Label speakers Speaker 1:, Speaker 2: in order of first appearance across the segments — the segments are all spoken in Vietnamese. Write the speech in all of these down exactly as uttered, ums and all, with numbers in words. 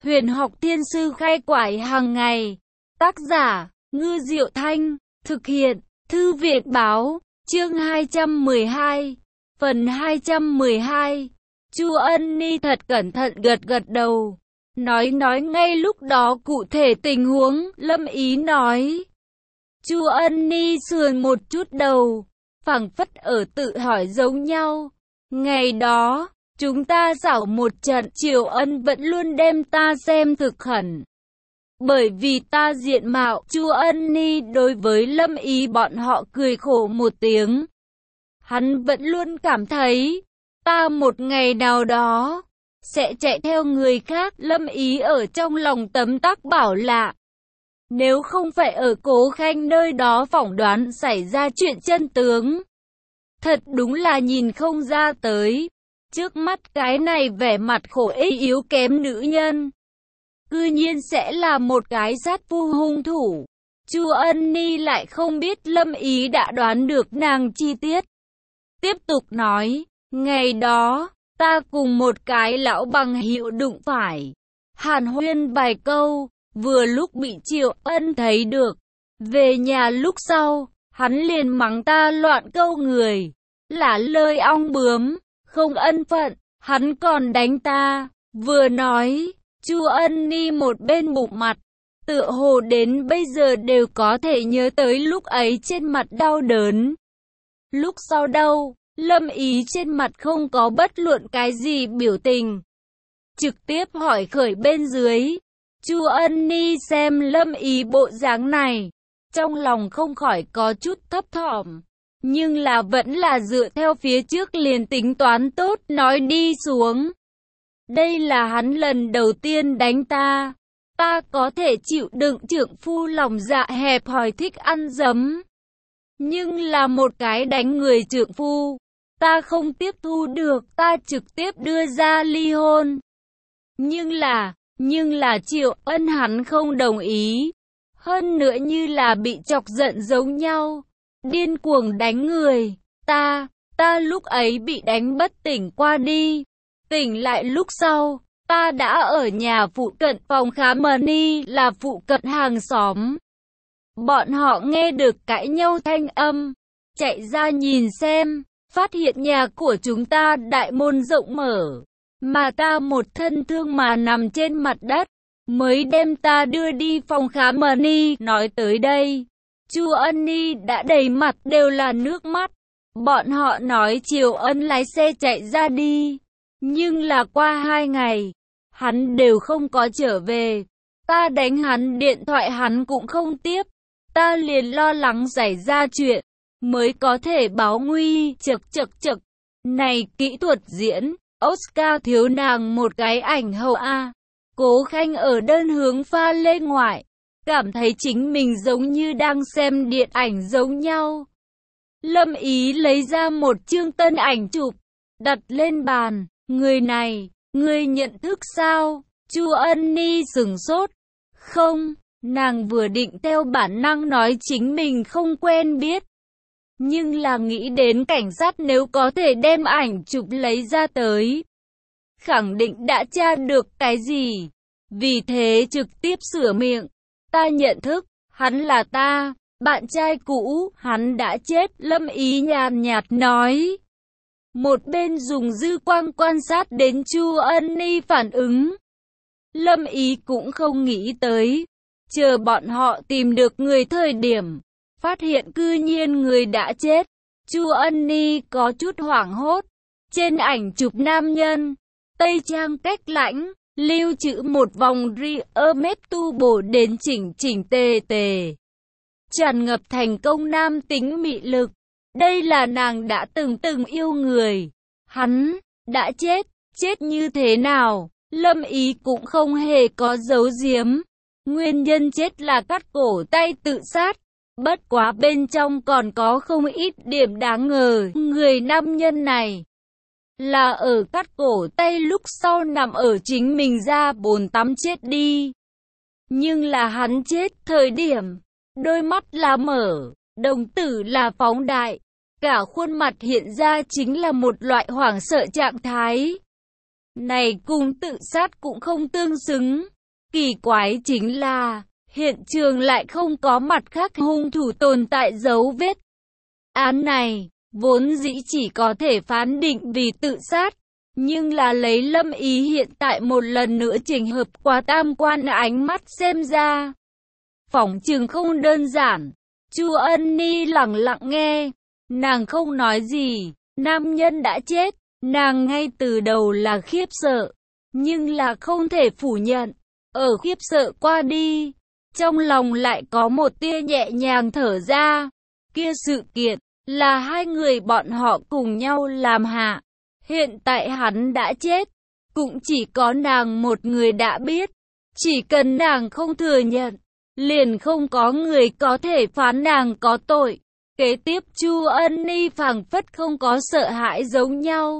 Speaker 1: Huyền học thiên sư khai quải hàng ngày. Tác giả, Ngư Diệu Thanh. Thực hiện, Thư viện báo. Chương hai trăm mười hai. Phần hai trăm mười hai. Chu Ân Ni thật cẩn thận gật gật đầu. Nói nói ngay lúc đó cụ thể tình huống, Lâm Ý nói. Chu Ân Ni sườn một chút đầu, phảng phất ở tự hỏi giống nhau. Ngày đó, chúng ta xảo một trận, Triều Ân vẫn luôn đem ta xem thực khẩn. Bởi vì ta diện mạo, Chu Ân Ni đối với Lâm Ý bọn họ cười khổ một tiếng. Hắn vẫn luôn cảm thấy, ta một ngày nào đó sẽ chạy theo người khác. Lâm Ý ở trong lòng tấm tắc bảo lạ. Nếu không phải ở Cố Khanh nơi đó phỏng đoán xảy ra chuyện chân tướng, thật đúng là nhìn không ra tới. Trước mắt cái này vẻ mặt khổ ê yếu kém nữ nhân, cư nhiên sẽ là một cái sát phu hung thủ. Chu Ân Ni lại không biết Lâm Ý đã đoán được nàng chi tiết. Tiếp tục nói, ngày đó, ta cùng một cái lão bằng hữu đụng phải. Hàn huyên vài câu, vừa lúc bị Triệu Ân thấy được. Về nhà lúc sau, hắn liền mắng ta loạn câu người, là lời ong bướm, không ân phận, hắn còn đánh ta. Vừa nói, Chu Ân Ni một bên bụng mặt, tựa hồ đến bây giờ đều có thể nhớ tới lúc ấy trên mặt đau đớn. Lúc sau đâu, Lâm Ý trên mặt không có bất luận cái gì biểu tình, trực tiếp hỏi khởi bên dưới. Chu Ân Ni xem Lâm Ý bộ dáng này, trong lòng không khỏi có chút thấp thỏm, nhưng là vẫn là dựa theo phía trước liền tính toán tốt nói đi xuống. Đây là hắn lần đầu tiên đánh ta, ta có thể chịu đựng trượng phu lòng dạ hẹp hòi thích ăn dấm, nhưng là một cái đánh người trượng phu, ta không tiếp thu được, ta trực tiếp đưa ra ly hôn. Nhưng là, nhưng là Triệu Ân hắn không đồng ý, hơn nữa như là bị chọc giận giống nhau, điên cuồng đánh người. Ta, ta lúc ấy bị đánh bất tỉnh qua đi, tỉnh lại lúc sau, ta đã ở nhà phụ cận phòng khám Mani, là phụ cận hàng xóm. Bọn họ nghe được cãi nhau thanh âm, chạy ra nhìn xem, phát hiện nhà của chúng ta đại môn rộng mở, mà ta một thân thương mà nằm trên mặt đất, mới đem ta đưa đi phòng khám Mani. Nói tới đây, Chu Ân Ni đã đầy mặt đều là nước mắt. Bọn họ nói Triều Ân lái xe chạy ra đi, nhưng là qua hai ngày, hắn đều không có trở về. Ta đánh hắn điện thoại hắn cũng không tiếp, ta liền lo lắng xảy ra chuyện, mới có thể báo nguy. Chật chật chật, này kỹ thuật diễn, Oscar thiếu nàng một cái ảnh hậu a. Cố Khanh ở đơn hướng pha lê ngoại, cảm thấy chính mình giống như đang xem điện ảnh giống nhau. Lâm Ý lấy ra một chương tân ảnh chụp, đặt lên bàn. Người này, người nhận thức sao? Chu Ân Ni sửng sốt. Không, nàng vừa định theo bản năng nói chính mình không quen biết, nhưng là nghĩ đến cảnh sát nếu có thể đem ảnh chụp lấy ra tới, khẳng định đã tra được cái gì. Vì thế trực tiếp sửa miệng. Ta nhận thức, hắn là ta, bạn trai cũ, hắn đã chết. Lâm Ý nhàn nhạt nói. Một bên dùng dư quang quan sát đến Chu Ân Ni phản ứng. Lâm Ý cũng không nghĩ tới, chờ bọn họ tìm được người thời điểm, phát hiện cư nhiên người đã chết. Chu Ân Ni có chút hoảng hốt. Trên ảnh chụp nam nhân, tây trang cách lãnh, lưu trữ một vòng ria mép tu bổ đến chỉnh chỉnh tề tề, tràn ngập thành công nam tính mị lực. Đây là nàng đã từng từng yêu người. Hắn đã chết, chết như thế nào? Lâm Ý cũng không hề có giấu giếm. Nguyên nhân chết là cắt cổ tay tự sát. Bất quá bên trong còn có không ít điểm đáng ngờ. Người nam nhân này là ở cắt cổ tay lúc sau nằm ở chính mình ra bồn tắm chết đi. Nhưng là hắn chết thời điểm, đôi mắt là mở, đồng tử là phóng đại, cả khuôn mặt hiện ra chính là một loại hoảng sợ trạng thái. Này cùng tự sát cũng không tương xứng. Kỳ quái chính là, hiện trường lại không có mặt khác hung thủ tồn tại dấu vết. Án này, vốn dĩ chỉ có thể phán định vì tự sát, nhưng là lấy Lâm Ý hiện tại một lần nữa chỉnh hợp qua tam quan ánh mắt xem ra. Phỏng chừng không đơn giản. Chu Ân Ni lặng lặng nghe, nàng không nói gì, nam nhân đã chết, nàng ngay từ đầu là khiếp sợ, nhưng là không thể phủ nhận, ở khiếp sợ qua đi, trong lòng lại có một tia nhẹ nhàng thở ra, kia sự kiện, là hai người bọn họ cùng nhau làm hạ, hiện tại hắn đã chết, cũng chỉ có nàng một người đã biết, chỉ cần nàng không thừa nhận, liền không có người có thể phán nàng có tội. Kế tiếp Chu Ân Ni phảng phất không có sợ hãi giống nhau.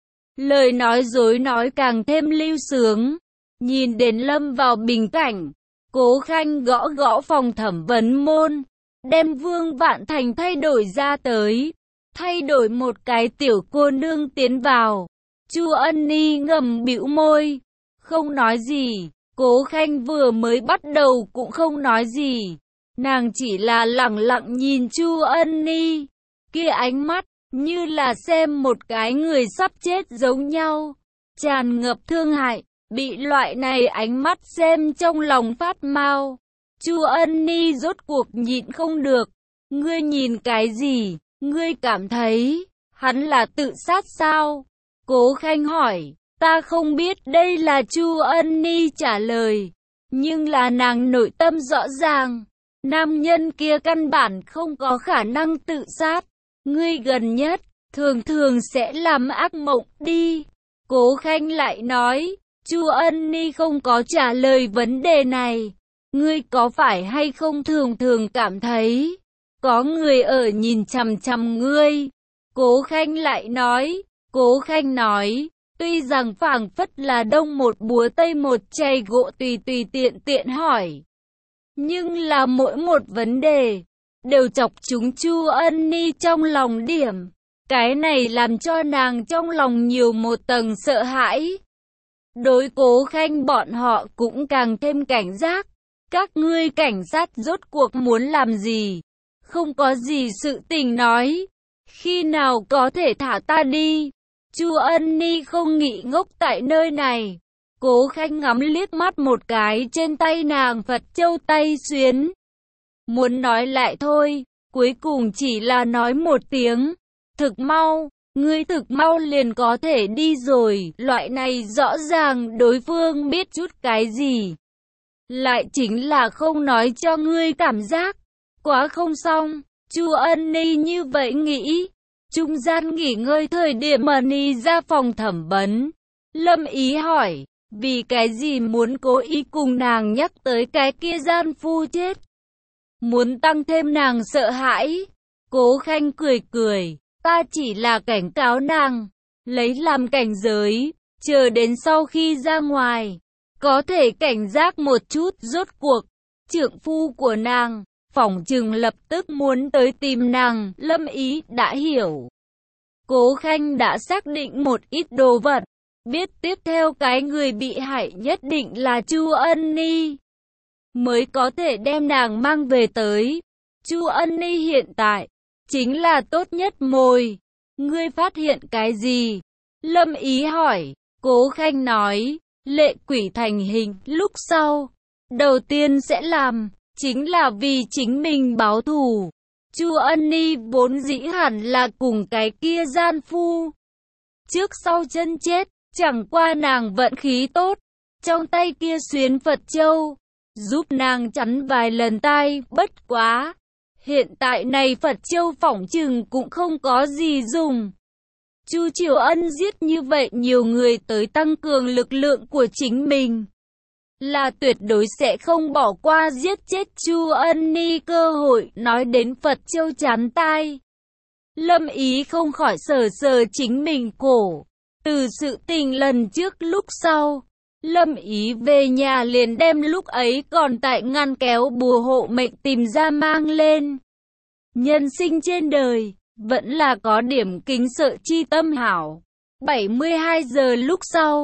Speaker 1: Lời nói dối nói càng thêm lưu sướng. Nhìn đến lâm vào bình cảnh, Cố Khanh gõ gõ phòng thẩm vấn môn, đem Vương Vạn Thành thay đổi ra tới, thay đổi một cái tiểu cô nương tiến vào. Chu Ân Ni ngầm bĩu môi, không nói gì. Cố Khanh vừa mới bắt đầu cũng không nói gì, nàng chỉ là lặng lặng nhìn Chu Ân Ni, kia ánh mắt như là xem một cái người sắp chết giống nhau, tràn ngập thương hại, bị loại này ánh mắt xem trong lòng phát mau. Chu Ân Ni rốt cuộc nhịn không được, ngươi nhìn cái gì, ngươi cảm thấy hắn là tự sát sao? Cố Khanh hỏi. Ta không biết, đây là Chu Ân Ni trả lời, nhưng là nàng nội tâm rõ ràng, nam nhân kia căn bản không có khả năng tự sát, ngươi gần nhất, thường thường sẽ làm ác mộng đi. Cố Khanh lại nói, Chu Ân Ni không có trả lời vấn đề này, ngươi có phải hay không thường thường cảm thấy, có người ở nhìn chằm chằm ngươi? Cố Khanh lại nói, Cố Khanh nói, tuy rằng phảng phất là đông một búa tây một chày gỗ tùy tùy tiện tiện hỏi, nhưng là mỗi một vấn đề đều chọc chúng Chu Ân Ni trong lòng điểm. Cái này làm cho nàng trong lòng nhiều một tầng sợ hãi. Đối Cố Khanh bọn họ cũng càng thêm cảnh giác. Các ngươi cảnh sát rốt cuộc muốn làm gì? Không có gì sự tình nói. Khi nào có thể thả ta đi? Chu Ân Ni không nghĩ ngốc tại nơi này. Cố Khanh ngắm liếc mắt một cái trên tay nàng Phật châu tay xuyến. Muốn nói lại thôi, cuối cùng chỉ là nói một tiếng. Thực mau, ngươi thực mau liền có thể đi rồi. Loại này rõ ràng đối phương biết chút cái gì. Lại chính là không nói cho ngươi cảm giác. Quá không xong, Chu Ân Ni như vậy nghĩ. Trung gian nghỉ ngơi thời điểm mà Ni ra phòng thẩm vấn. Lâm Ý hỏi, vì cái gì muốn cố ý cùng nàng nhắc tới cái kia gian phu chết? Muốn tăng thêm nàng sợ hãi. Cố Khanh cười cười, ta chỉ là cảnh cáo nàng, lấy làm cảnh giới, chờ đến sau khi ra ngoài, có thể cảnh giác một chút. Rốt cuộc, trượng phu của nàng, phỏng chừng lập tức muốn tới tìm nàng. Lâm Ý đã hiểu. Cố Khanh đã xác định một ít đồ vật, biết tiếp theo cái người bị hại nhất định là Chu Ân Ni, mới có thể đem nàng mang về tới. Chu Ân Ni hiện tại chính là tốt nhất mồi. Ngươi phát hiện cái gì? Lâm Ý hỏi. Cố Khanh nói, lệ quỷ thành hình lúc sau, đầu tiên sẽ làm chính là vì chính mình báo thù. Chu Ân Ni vốn dĩ hẳn là cùng cái kia gian phu trước sau chân chết, chẳng qua nàng vận khí tốt, trong tay kia xuyến Phật châu giúp nàng chắn vài lần tai. Bất quá, hiện tại này Phật châu phỏng chừng cũng không có gì dùng. Chu Triều Ân giết như vậy nhiều người tới tăng cường lực lượng của chính mình, là tuyệt đối sẽ không bỏ qua giết chết Chu Ân Ni cơ hội. Nói đến Phật châu chắn tai, Lâm Ý không khỏi sờ sờ chính mình cổ. Từ sự tình lần trước lúc sau, Lâm Ý về nhà liền đem lúc ấy còn tại ngăn kéo bùa hộ mệnh tìm ra mang lên. Nhân sinh trên đời, vẫn là có điểm kính sợ chi tâm hảo. bảy mươi hai giờ lúc sau,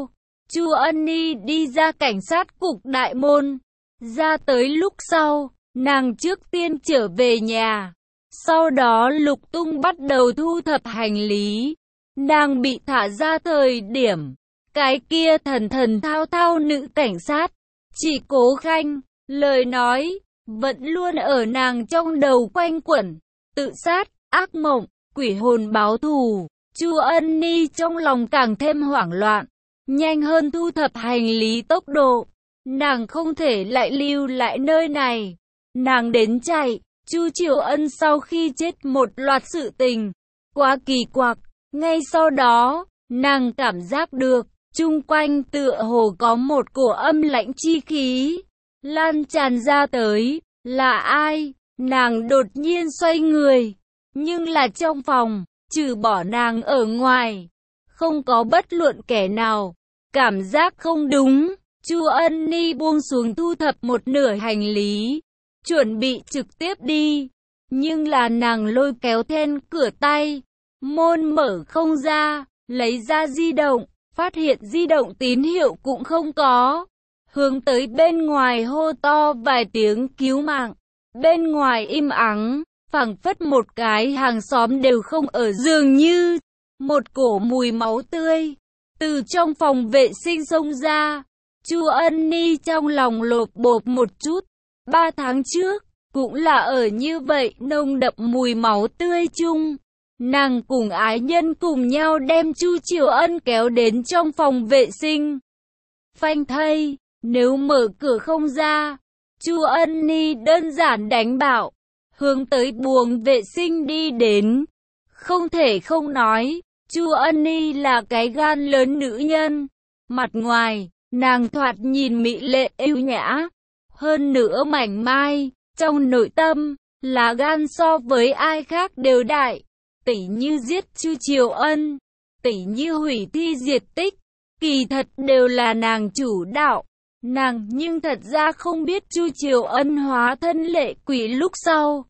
Speaker 1: Chu Ân Ni đi ra cảnh sát cục đại môn. Ra tới lúc sau, nàng trước tiên trở về nhà. Sau đó lục tung bắt đầu thu thập hành lý. Nàng bị thả ra thời điểm, cái kia thần thần thao thao nữ cảnh sát, chỉ Cố Khanh, lời nói, vẫn luôn ở nàng trong đầu quanh quẩn. Tự sát, ác mộng, quỷ hồn báo thù. Chu Ân Ni trong lòng càng thêm hoảng loạn, nhanh hơn thu thập hành lý tốc độ. Nàng không thể lại lưu lại nơi này. Nàng đến chạy. Chu Triều Ân sau khi chết một loạt sự tình, quá kỳ quặc. Ngay sau đó, nàng cảm giác được, chung quanh tựa hồ có một cổ âm lãnh chi khí, lan tràn ra tới. Là ai? Nàng đột nhiên xoay người. Nhưng là trong phòng, trừ bỏ nàng ở ngoài, không có bất luận kẻ nào. Cảm giác không đúng. Chu Ân Ni buông xuống thu thập một nửa hành lý, chuẩn bị trực tiếp đi. Nhưng là nàng lôi kéo then cửa tay, môn mở không ra, lấy ra di động, phát hiện di động tín hiệu cũng không có. Hướng tới bên ngoài hô to vài tiếng cứu mạng. Bên ngoài im ắng, phảng phất một cái hàng xóm đều không ở, dường như một cổ mùi máu tươi từ trong phòng vệ sinh xông ra. Chu Ân Ni trong lòng lột bột một chút. Ba tháng trước, cũng là ở như vậy nồng đậm mùi máu tươi chung. Nàng cùng ái nhân cùng nhau đem Chu Triều Ân kéo đến trong phòng vệ sinh. Phanh thây, nếu mở cửa không ra, Chu Ân Ni đơn giản đánh bạo, hướng tới buồng vệ sinh đi đến. Không thể không nói, Chu Ân Ni là cái gan lớn nữ nhân. Mặt ngoài, nàng thoạt nhìn mỹ lệ ưu nhã, hơn nữa mảnh mai, trong nội tâm, là gan so với ai khác đều đại. Tỉ như giết Chu Triều Ân, tỉ như hủy thi diệt tích, kỳ thật đều là nàng chủ đạo. Nàng nhưng thật ra không biết Chu Triều Ân hóa thân lệ quỷ lúc sau,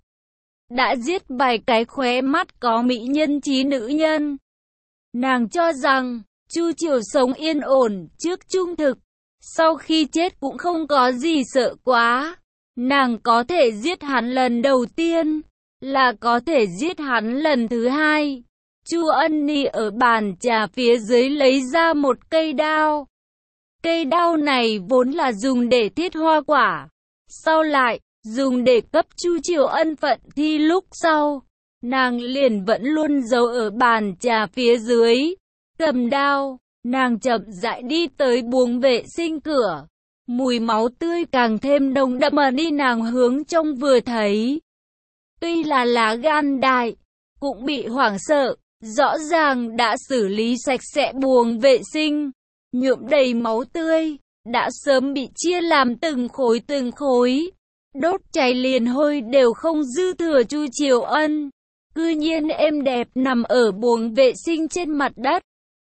Speaker 1: đã giết vài cái khóe mắt có mỹ nhân trí nữ nhân. Nàng cho rằng, Chu Triều sống yên ổn, trước trung thực, sau khi chết cũng không có gì sợ quá. Nàng có thể giết hắn lần đầu tiên, là có thể giết hắn lần thứ hai. Chu Ân Ni ở bàn trà phía dưới lấy ra một cây đao. Cây đao này vốn là dùng để thiết hoa quả, sau lại, dùng để cấp Chu Triều Ân phận thi lúc sau. Nàng liền vẫn luôn giấu ở bàn trà phía dưới. Cầm đao, nàng chậm rãi đi tới buồng vệ sinh cửa. Mùi máu tươi càng thêm nồng đậm mà đi, nàng hướng trong vừa thấy. Tuy là lá gan đại, cũng bị hoảng sợ, rõ ràng đã xử lý sạch sẽ buồng vệ sinh, nhuộm đầy máu tươi, đã sớm bị chia làm từng khối từng khối, đốt cháy liền hôi đều không dư thừa. Chu Triều Ân cư nhiên êm đẹp nằm ở buồng vệ sinh trên mặt đất.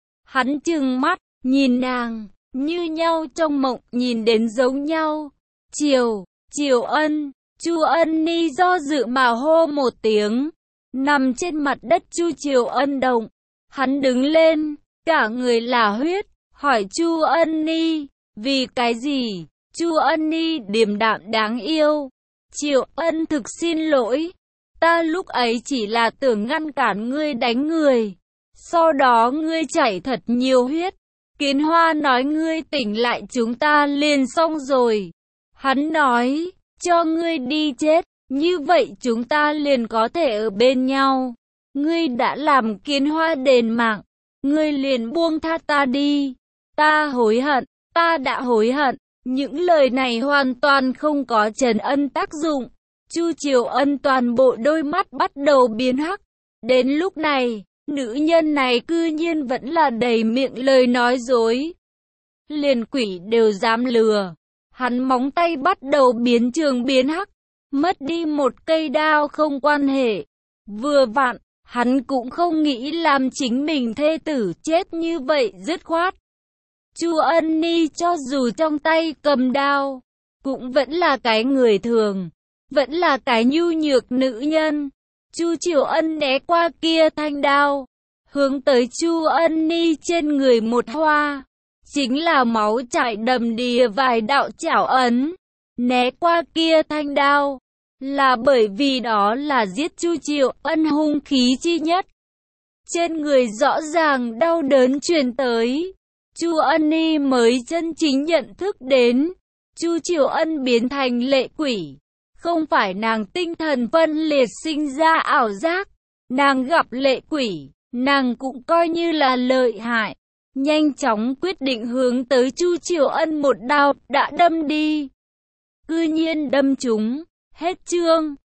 Speaker 1: Hắn trừng mắt, nhìn nàng, như nhau trong mộng nhìn đến giống nhau. Triều, Triều Ân, Chu Ân Ni do dự mà hô một tiếng, nằm trên mặt đất. Chu Triều Ân động, hắn đứng lên, cả người là huyết, hỏi Chu Ân Ni, vì cái gì? Chu Ân Ni điềm đạm đáng yêu. Triều Ân thực xin lỗi, ta lúc ấy chỉ là tưởng ngăn cản ngươi đánh người, sau đó ngươi chảy thật nhiều huyết. Kiến Hoa nói ngươi tỉnh lại chúng ta liền xong rồi. Hắn nói, cho ngươi đi chết, như vậy chúng ta liền có thể ở bên nhau. Ngươi đã làm Kiến Hoa đền mạng, ngươi liền buông tha ta đi. Ta hối hận, ta đã hối hận. Những lời này hoàn toàn không có trấn ân tác dụng. Chu Triều Ân toàn bộ đôi mắt bắt đầu biến hắc. Đến lúc này, nữ nhân này cư nhiên vẫn là đầy miệng lời nói dối. Liền quỷ đều dám lừa. Hắn móng tay bắt đầu biến trường biến hắc. Mất đi một cây đao không quan hệ. Vừa vặn, hắn cũng không nghĩ làm chính mình thê tử chết như vậy dứt khoát. Chu Ân Ni cho dù trong tay cầm đao, cũng vẫn là cái người thường, vẫn là cái nhu nhược nữ nhân. Chu Triều Ân né qua kia thanh đao, hướng tới Chu Ân Ni trên người một hoa. chính là máu chảy đầm đìa vài đạo chảo ấn, né qua kia thanh đao, là bởi vì đó là giết Chu Triệu Ân hung khí chi nhất. Trên người rõ ràng đau đớn truyền tới, Chu Ân Nhi mới chân chính nhận thức đến, Chu Triệu Ân biến thành lệ quỷ, không phải nàng tinh thần phân liệt sinh ra ảo giác, nàng gặp lệ quỷ, nàng cũng coi như là lợi hại, nhanh chóng quyết định hướng tới Chu Triệu Ân một đao đã đâm đi. Cư nhiên đâm trúng, hết chương.